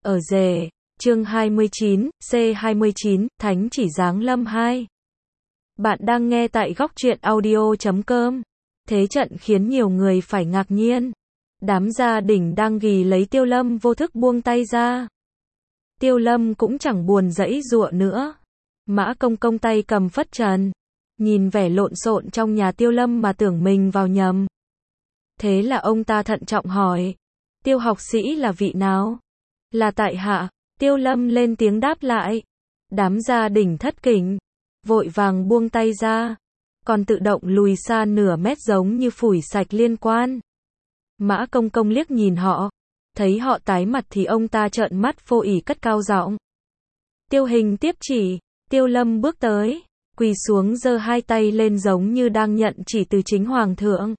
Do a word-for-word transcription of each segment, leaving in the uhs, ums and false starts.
Ở rể, chương hai mươi chín, C hai mươi chín, Thánh chỉ giáng lâm hai. Bạn đang nghe tại góc truyện audio chấm com. Thế trận khiến nhiều người phải ngạc nhiên. Đám gia đình đang ghi lấy Tiêu Lâm vô thức buông tay ra. Tiêu Lâm cũng chẳng buồn giãy giụa nữa. Mã Công Công tay cầm phất trần. Nhìn vẻ lộn xộn trong nhà Tiêu Lâm mà tưởng mình vào nhầm. Thế là ông ta thận trọng hỏi. Tiêu học sĩ là vị nào? Là tại hạ. Tiêu Lâm lên tiếng đáp lại. Đám gia đình thất kinh. Vội vàng buông tay ra. Còn tự động lùi xa nửa mét giống như phủi sạch liên quan. Mã Công Công liếc nhìn họ. Thấy họ tái mặt thì ông ta trợn mắt vô ỉ cất cao giọng. Tiêu Hình tiếp chỉ. Tiêu Lâm bước tới. Quỳ xuống giơ hai tay lên giống như đang nhận chỉ từ chính Hoàng thượng.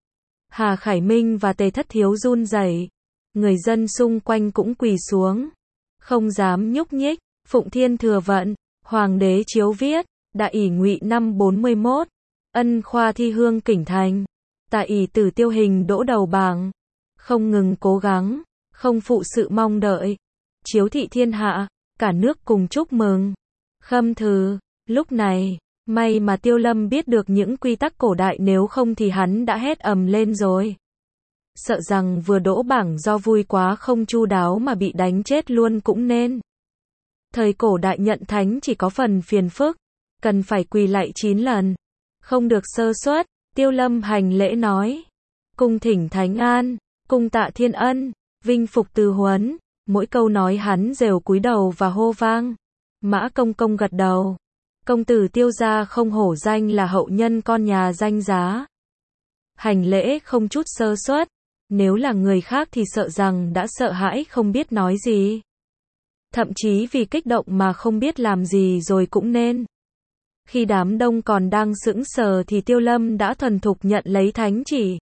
Hà Khải Minh và Tề Thất Thiếu run rẩy. Người dân xung quanh cũng quỳ xuống. Không dám nhúc nhích. Phụng Thiên thừa vận. Hoàng đế chiếu viết. Đại ỷ Ngụy năm bốn mươi mốt. Ân khoa thi hương kỉnh thành. Tại ỷ tử Tiêu Hình đỗ đầu bảng. Không ngừng cố gắng. Không phụ sự mong đợi. Chiếu thị thiên hạ. Cả nước cùng chúc mừng. Khâm thư. Lúc này, may mà Tiêu Lâm biết được những quy tắc cổ đại, nếu không thì hắn đã hét ầm lên rồi. Sợ rằng vừa đỗ bảng do vui quá không chu đáo mà bị đánh chết luôn cũng nên. Thời cổ đại nhận thánh chỉ có phần phiền phức, cần phải quỳ lạy chín lần. Không được sơ suất. Tiêu Lâm hành lễ nói. Cung thỉnh thánh an, cung tạ thiên ân, vinh phục từ huấn. Mỗi câu nói hắn đều cúi đầu và hô vang. Mã Công Công gật đầu. Công tử Tiêu gia không hổ danh là hậu nhân con nhà danh giá. Hành lễ không chút sơ suất. Nếu là người khác thì sợ rằng đã sợ hãi không biết nói gì. Thậm chí vì kích động mà không biết làm gì rồi cũng nên. Khi đám đông còn đang sững sờ thì Tiêu Lâm đã thuần thục nhận lấy thánh chỉ.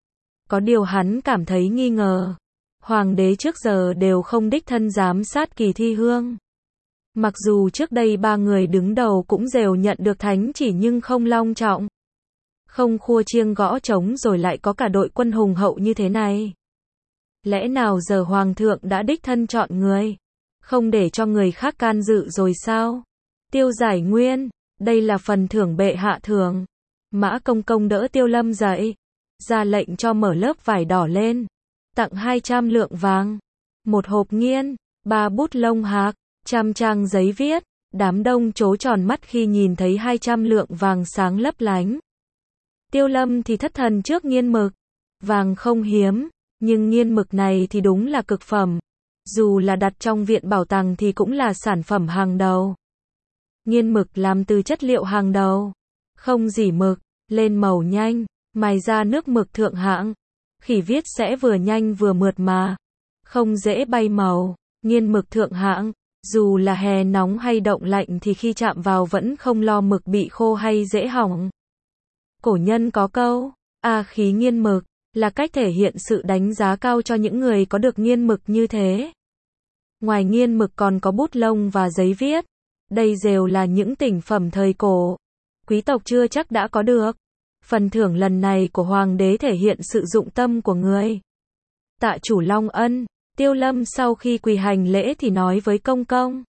Có điều hắn cảm thấy nghi ngờ. Hoàng đế trước giờ đều không đích thân giám sát kỳ thi hương. Mặc dù trước đây ba người đứng đầu cũng đều nhận được thánh chỉ nhưng không long trọng. Không khua chiêng gõ trống rồi lại có cả đội quân hùng hậu như thế này. Lẽ nào giờ Hoàng thượng đã đích thân chọn người, không để cho người khác can dự rồi sao? Tiêu Giải Nguyên, đây là phần thưởng bệ hạ thưởng. Mã Công Công đỡ Tiêu Lâm dậy, ra lệnh cho mở lớp vải đỏ lên. Tặng hai trăm lượng vàng, một hộp nghiên, ba bút lông hạc, trăm trang giấy viết. Đám đông trố tròn mắt khi nhìn thấy hai trăm lượng vàng sáng lấp lánh. Tiêu Lâm thì thất thần trước nghiên mực. Vàng không hiếm, nhưng nghiên mực này thì đúng là cực phẩm. Dù là đặt trong viện bảo tàng thì cũng là sản phẩm hàng đầu. Nghiên mực làm từ chất liệu hàng đầu. Không dỉ mực, lên màu nhanh, mài ra nước mực thượng hạng. Khi viết sẽ vừa nhanh vừa mượt mà. Không dễ bay màu. Nghiên mực thượng hạng. Dù là hè nóng hay động lạnh thì khi chạm vào vẫn không lo mực bị khô hay dễ hỏng. Cổ nhân có câu, a khí nghiên mực, là cách thể hiện sự đánh giá cao cho những người có được nghiên mực như thế. Ngoài nghiên mực còn có bút lông và giấy viết. Đây đều là những tinh phẩm thời cổ. Quý tộc chưa chắc đã có được. Phần thưởng lần này của Hoàng đế thể hiện sự dụng tâm của người. Tạ chủ long ân. Tiêu Lâm sau khi quỳ hành lễ thì nói với Công Công.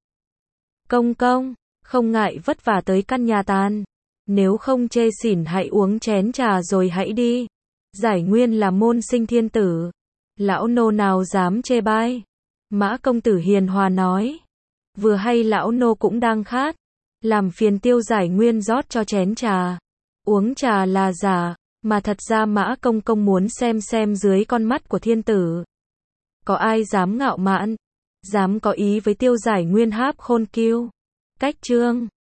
Công Công, không ngại vất vả tới căn nhà tàn. Nếu không chê xỉn hãy uống chén trà rồi hãy đi. Giải Nguyên là môn sinh thiên tử. Lão nô nào dám chê bai. Mã công tử hiền hòa nói. Vừa hay lão nô cũng đang khát. Làm phiền Tiêu Giải Nguyên rót cho chén trà. Uống trà là giả, mà thật ra Mã Công Công muốn xem xem dưới con mắt của thiên tử. Có ai dám ngạo mạn, dám có ý với Tiêu Giải Nguyên háp khôn kiêu. Cách chương